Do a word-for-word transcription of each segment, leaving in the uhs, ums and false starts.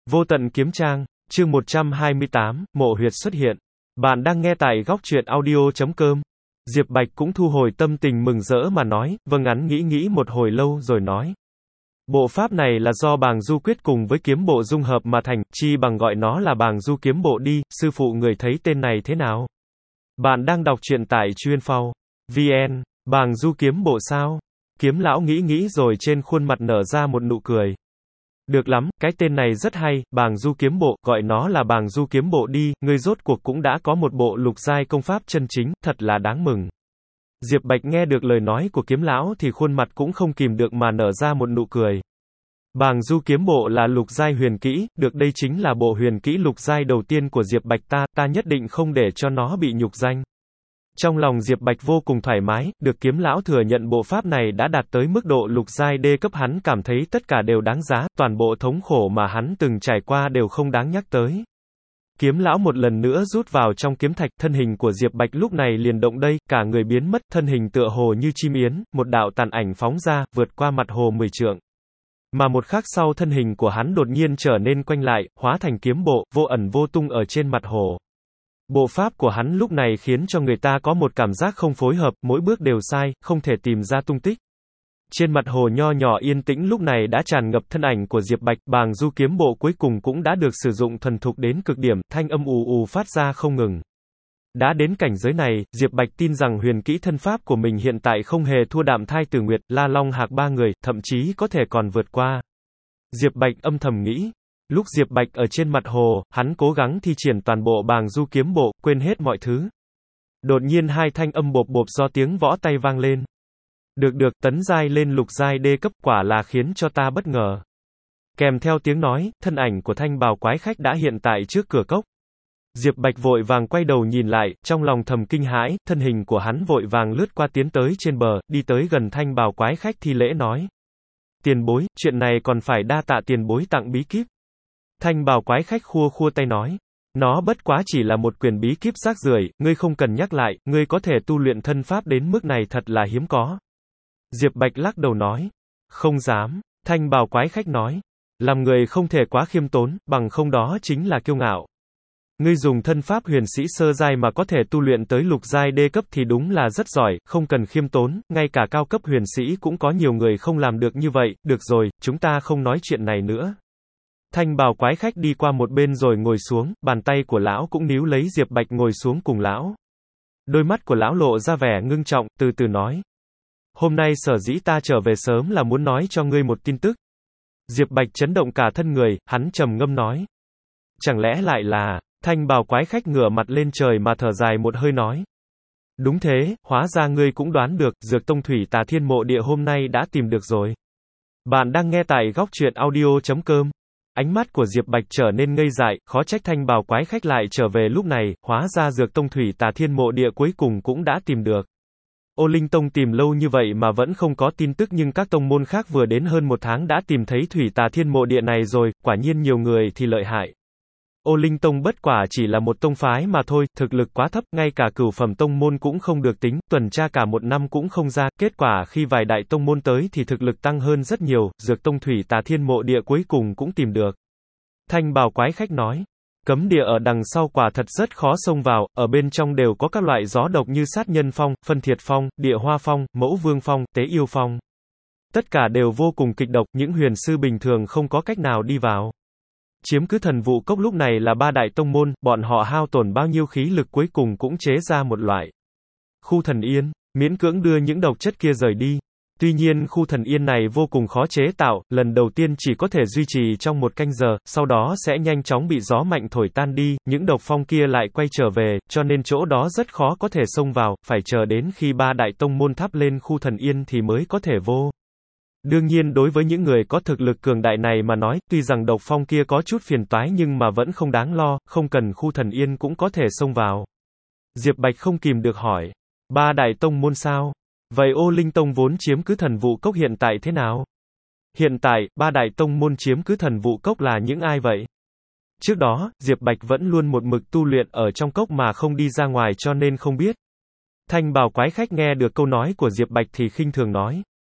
Vô tận kiếm trang, chương một trăm hai mươi tám, mộ huyệt xuất hiện. Bạn đang nghe tại góc truyện audio chấm com. Diệp Bạch cũng thu hồi tâm tình mừng rỡ mà nói, vâng ngắn nghĩ nghĩ một hồi lâu rồi nói. Bộ pháp này là do Bàng Du quyết cùng với kiếm bộ dung hợp mà thành, chi bằng gọi nó là Bàng Du kiếm bộ đi, sư phụ người thấy tên này thế nào? Bạn đang đọc truyện tại chuyên.phau chấm vn, Bàng Du kiếm bộ sao? Kiếm lão nghĩ nghĩ rồi trên khuôn mặt nở ra một nụ cười. Được lắm, cái tên này rất hay, Bàng Du kiếm bộ, gọi nó là Bàng Du kiếm bộ đi, ngươi rốt cuộc cũng đã có một bộ lục giai công pháp chân chính, thật là đáng mừng. Diệp Bạch nghe được lời nói của kiếm lão thì khuôn mặt cũng không kìm được mà nở ra một nụ cười. Bàng Du kiếm bộ là lục giai huyền kỹ, được đây chính là bộ huyền kỹ lục giai đầu tiên của Diệp Bạch ta, ta nhất định không để cho nó bị nhục danh. Trong lòng Diệp Bạch vô cùng thoải mái, được kiếm lão thừa nhận bộ pháp này đã đạt tới mức độ lục giai đê cấp, hắn cảm thấy tất cả đều đáng giá, toàn bộ thống khổ mà hắn từng trải qua đều không đáng nhắc tới. Kiếm lão một lần nữa rút vào trong kiếm thạch, thân hình của Diệp Bạch lúc này liền động đây, cả người biến mất, thân hình tựa hồ như chim yến, một đạo tàn ảnh phóng ra, vượt qua mặt hồ mười trượng. Mà một khắc sau thân hình của hắn đột nhiên trở nên quanh lại, hóa thành kiếm bộ, vô ẩn vô tung ở trên mặt hồ. Bộ pháp của hắn lúc này khiến cho người ta có một cảm giác không phối hợp, mỗi bước đều sai, không thể tìm ra tung tích. Trên mặt hồ nho nhỏ yên tĩnh lúc này đã tràn ngập thân ảnh của Diệp Bạch, Bàng Du kiếm bộ cuối cùng cũng đã được sử dụng thuần thục đến cực điểm, thanh âm ù ù phát ra không ngừng. Đã đến cảnh giới này, Diệp Bạch tin rằng huyền kỹ thân pháp của mình hiện tại không hề thua Đạm Thai Tử Nguyệt, La Long Hạc ba người, thậm chí có thể còn vượt qua. Diệp Bạch âm thầm nghĩ. Lúc Diệp Bạch ở trên mặt hồ, hắn cố gắng thi triển toàn bộ Bàng Du kiếm bộ, quên hết mọi thứ. Đột nhiên hai thanh âm bộp bộp do tiếng võ tay vang lên. Được được, tấn giai lên lục giai đê cấp, quả là khiến cho ta bất ngờ. Kèm theo tiếng nói, thân ảnh của thanh bào quái khách đã hiện tại trước cửa cốc. Diệp Bạch vội vàng quay đầu nhìn lại, trong lòng thầm kinh hãi, thân hình của hắn vội vàng lướt qua tiến tới trên bờ, đi tới gần thanh bào quái khách thi lễ nói. Tiền bối, chuyện này còn phải đa tạ tiền bối tặng bí kíp. Thanh bào quái khách khua khua tay nói. Nó bất quá chỉ là một quyển bí kíp rác rưởi, ngươi không cần nhắc lại, ngươi có thể tu luyện thân pháp đến mức này thật là hiếm có. Diệp Bạch lắc đầu nói. Không dám, thanh bào quái khách nói. Làm người không thể quá khiêm tốn, bằng không đó chính là kiêu ngạo. Ngươi dùng thân pháp huyền sĩ sơ giai mà có thể tu luyện tới lục giai đê cấp thì đúng là rất giỏi, không cần khiêm tốn, ngay cả cao cấp huyền sĩ cũng có nhiều người không làm được như vậy, được rồi, chúng ta không nói chuyện này nữa. Thanh bào quái khách đi qua một bên rồi ngồi xuống, bàn tay của lão cũng níu lấy Diệp Bạch ngồi xuống cùng lão. Đôi mắt của lão lộ ra vẻ ngưng trọng, từ từ nói. Hôm nay sở dĩ ta trở về sớm là muốn nói cho ngươi một tin tức. Diệp Bạch chấn động cả thân người, hắn trầm ngâm nói. Chẳng lẽ lại là, thanh bào quái khách ngửa mặt lên trời mà thở dài một hơi nói. Đúng thế, hóa ra ngươi cũng đoán được, Dược Tông Thủy Tà Thiên Mộ Địa hôm nay đã tìm được rồi. Bạn đang nghe tại góc truyện audio chấm com. Ánh mắt của Diệp Bạch trở nên ngây dại, khó trách thanh bào quái khách lại trở về lúc này, hóa ra Dược Tông Thủy Tà Thiên Mộ Địa cuối cùng cũng đã tìm được. Ô Linh Tông tìm lâu như vậy mà vẫn không có tin tức, nhưng các tông môn khác vừa đến hơn một tháng đã tìm thấy Thủy Tà Thiên Mộ Địa này rồi, quả nhiên nhiều người thì lợi hại. Ô Linh Tông bất quả chỉ là một tông phái mà thôi, thực lực quá thấp, ngay cả cửu phẩm tông môn cũng không được tính, tuần tra cả một năm cũng không ra, kết quả khi vài đại tông môn tới thì thực lực tăng hơn rất nhiều, Dược Tông Thủy Tà Thiên Mộ Địa cuối cùng cũng tìm được. Thanh bào quái khách nói, cấm địa ở đằng sau quả thật rất khó xông vào, ở bên trong đều có các loại gió độc như sát nhân phong, phân thiệt phong, địa hoa phong, mẫu vương phong, tế yêu phong. Tất cả đều vô cùng kịch độc, những huyền sư bình thường không có cách nào đi vào. Chiếm cứ Thần Vụ Cốc lúc này là ba đại tông môn, bọn họ hao tổn bao nhiêu khí lực cuối cùng cũng chế ra một loại khu thần yên, miễn cưỡng đưa những độc chất kia rời đi. Tuy nhiên khu thần yên này vô cùng khó chế tạo, lần đầu tiên chỉ có thể duy trì trong một canh giờ, sau đó sẽ nhanh chóng bị gió mạnh thổi tan đi, những độc phong kia lại quay trở về, cho nên chỗ đó rất khó có thể xông vào, phải chờ đến khi ba đại tông môn thắp lên khu thần yên thì mới có thể vô. Đương nhiên đối với những người có thực lực cường đại này mà nói, tuy rằng độc phong kia có chút phiền toái nhưng mà vẫn không đáng lo, không cần khu thần yên cũng có thể xông vào. Diệp Bạch không kìm được hỏi, ba đại tông môn sao? Vậy Ô Linh Tông vốn chiếm cứ Thần Vụ Cốc hiện tại thế nào? Hiện tại, ba đại tông môn chiếm cứ Thần Vụ Cốc là những ai vậy? Trước đó, Diệp Bạch vẫn luôn một mực tu luyện ở trong cốc mà không đi ra ngoài cho nên không biết. Thanh bào quái khách nghe được câu nói của Diệp Bạch thì khinh thường nói.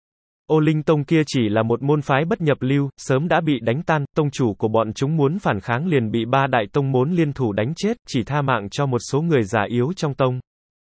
Ô Linh Tông kia chỉ là một môn phái bất nhập lưu, sớm đã bị đánh tan, tông chủ của bọn chúng muốn phản kháng liền bị ba đại tông môn liên thủ đánh chết, chỉ tha mạng cho một số người già yếu trong tông.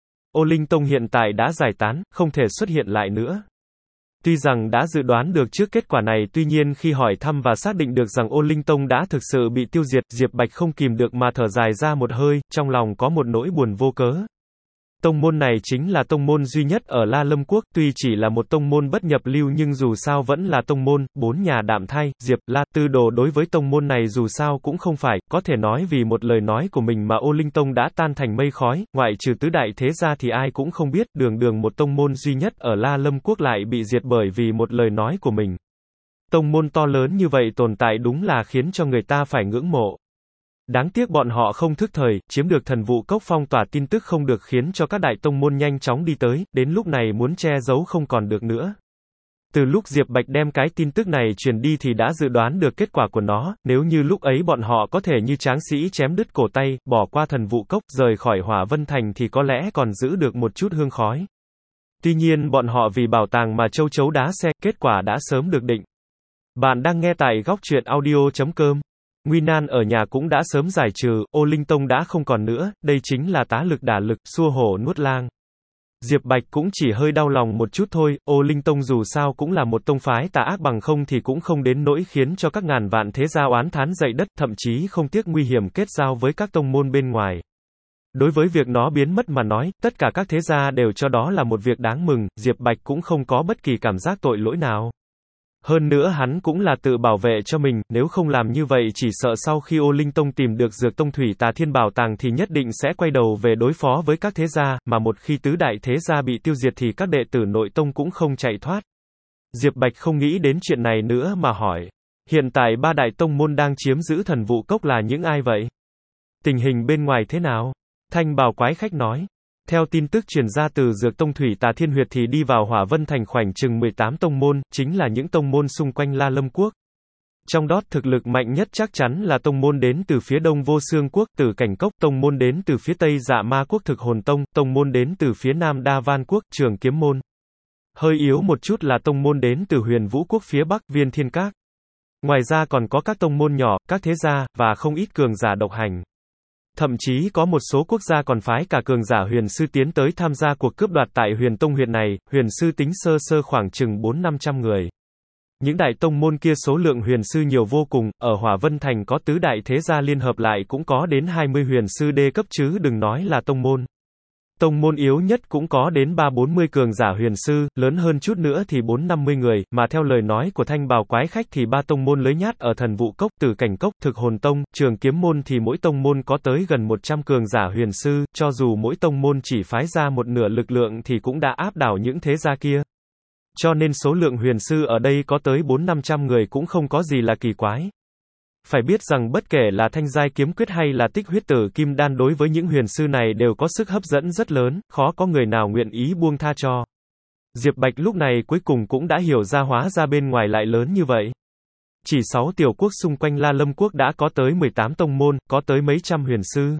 Ô Linh Tông hiện tại đã giải tán, không thể xuất hiện lại nữa. Tuy rằng đã dự đoán được trước kết quả này, tuy nhiên khi hỏi thăm và xác định được rằng Ô Linh Tông đã thực sự bị tiêu diệt, Diệp Bạch không kìm được mà thở dài ra một hơi, trong lòng có một nỗi buồn vô cớ. Tông môn này chính là tông môn duy nhất ở La Lâm Quốc, tuy chỉ là một tông môn bất nhập lưu nhưng dù sao vẫn là tông môn, bốn nhà đạm thai, Diệp, La, Tư Đồ đối với tông môn này dù sao cũng không phải, có thể nói vì một lời nói của mình mà Ô Linh Tông đã tan thành mây khói, ngoại trừ tứ đại thế gia thì ai cũng không biết, đường đường một tông môn duy nhất ở La Lâm Quốc lại bị diệt bởi vì một lời nói của mình. Tông môn to lớn như vậy tồn tại đúng là khiến cho người ta phải ngưỡng mộ. Đáng tiếc bọn họ không thức thời, chiếm được thần vụ cốc phong tỏa tin tức không được khiến cho các đại tông môn nhanh chóng đi tới, đến lúc này muốn che giấu không còn được nữa. Từ lúc Diệp Bạch đem cái tin tức này truyền đi thì đã dự đoán được kết quả của nó, nếu như lúc ấy bọn họ có thể như tráng sĩ chém đứt cổ tay, bỏ qua thần vụ cốc, rời khỏi Hỏa Vân Thành thì có lẽ còn giữ được một chút hương khói. Tuy nhiên bọn họ vì bảo tàng mà châu chấu đá xe, kết quả đã sớm được định. Bạn đang nghe tại góc truyện audio chấm com. Nguy nan ở nhà cũng đã sớm giải trừ, Ô Linh Tông đã không còn nữa, đây chính là tá lực đả lực, xua hổ nuốt lang. Diệp Bạch cũng chỉ hơi đau lòng một chút thôi, Ô Linh Tông dù sao cũng là một tông phái tà ác bằng không thì cũng không đến nỗi khiến cho các ngàn vạn thế gia oán thán dậy đất, thậm chí không tiếc nguy hiểm kết giao với các tông môn bên ngoài. Đối với việc nó biến mất mà nói, tất cả các thế gia đều cho đó là một việc đáng mừng, Diệp Bạch cũng không có bất kỳ cảm giác tội lỗi nào. Hơn nữa hắn cũng là tự bảo vệ cho mình, nếu không làm như vậy chỉ sợ sau khi Ô Linh Tông tìm được Dược Tông Thủy Tà Thiên Bảo Tàng thì nhất định sẽ quay đầu về đối phó với các thế gia, mà một khi tứ đại thế gia bị tiêu diệt thì các đệ tử nội tông cũng không chạy thoát. Diệp Bạch không nghĩ đến chuyện này nữa mà hỏi, hiện tại ba đại tông môn đang chiếm giữ thần vụ cốc là những ai vậy? Tình hình bên ngoài thế nào? Thanh bào quái khách nói. Theo tin tức truyền ra từ Dược Tông Thủy Tà Thiên Huyệt thì đi vào Hỏa Vân Thành khoảnh chừng mười tám tông môn, chính là những tông môn xung quanh La Lâm Quốc. Trong đó thực lực mạnh nhất chắc chắn là tông môn đến từ phía đông Vô Xương Quốc, Tử Cảnh Cốc, tông môn đến từ phía tây Dạ Ma Quốc Thực Hồn Tông, tông môn đến từ phía nam Đa Van Quốc, Trường Kiếm Môn. Hơi yếu một chút là tông môn đến từ Huyền Vũ Quốc phía bắc, Viên Thiên Các. Ngoài ra còn có các tông môn nhỏ, các thế gia, và không ít cường giả độc hành. Thậm chí có một số quốc gia còn phái cả cường giả huyền sư tiến tới tham gia cuộc cướp đoạt tại Huyền Tông huyện này, huyền sư tính sơ sơ khoảng chừng bốn năm trăm người. Những đại tông môn kia số lượng huyền sư nhiều vô cùng, ở Hỏa Vân Thành có tứ đại thế gia liên hợp lại cũng có đến hai mươi huyền sư đê cấp chứ đừng nói là tông môn. Tông môn yếu nhất cũng có đến ba bốn mươi cường giả huyền sư, lớn hơn chút nữa thì bốn năm mươi người, mà theo lời nói của Thanh Bào quái khách thì ba tông môn lớn nhát ở Thần Vụ Cốc, Tử Cảnh Cốc, Thực Hồn Tông, Trường Kiếm Môn thì mỗi tông môn có tới gần một trăm cường giả huyền sư, cho dù mỗi tông môn chỉ phái ra một nửa lực lượng thì cũng đã áp đảo những thế gia kia. Cho nên số lượng huyền sư ở đây có tới bốn năm trăm người cũng không có gì là kỳ quái. Phải biết rằng bất kể là thanh giai kiếm quyết hay là tích huyết tử kim đan đối với những huyền sư này đều có sức hấp dẫn rất lớn, khó có người nào nguyện ý buông tha cho. Diệp Bạch lúc này cuối cùng cũng đã hiểu ra hóa ra bên ngoài lại lớn như vậy. Chỉ sáu tiểu quốc xung quanh La Lâm Quốc đã có tới mười tám tông môn, có tới mấy trăm huyền sư.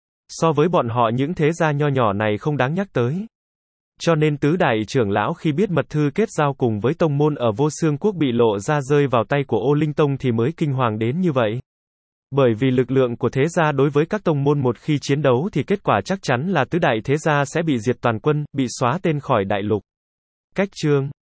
So với bọn họ những thế gia nho nhỏ này không đáng nhắc tới. Cho nên tứ đại trưởng lão khi biết mật thư kết giao cùng với tông môn ở Vô Xương Quốc bị lộ ra rơi vào tay của Ô Linh Tông thì mới kinh hoàng đến như vậy. Bởi vì lực lượng của thế gia đối với các tông môn một khi chiến đấu thì kết quả chắc chắn là tứ đại thế gia sẽ bị diệt toàn quân, bị xóa tên khỏi đại lục. Cách chương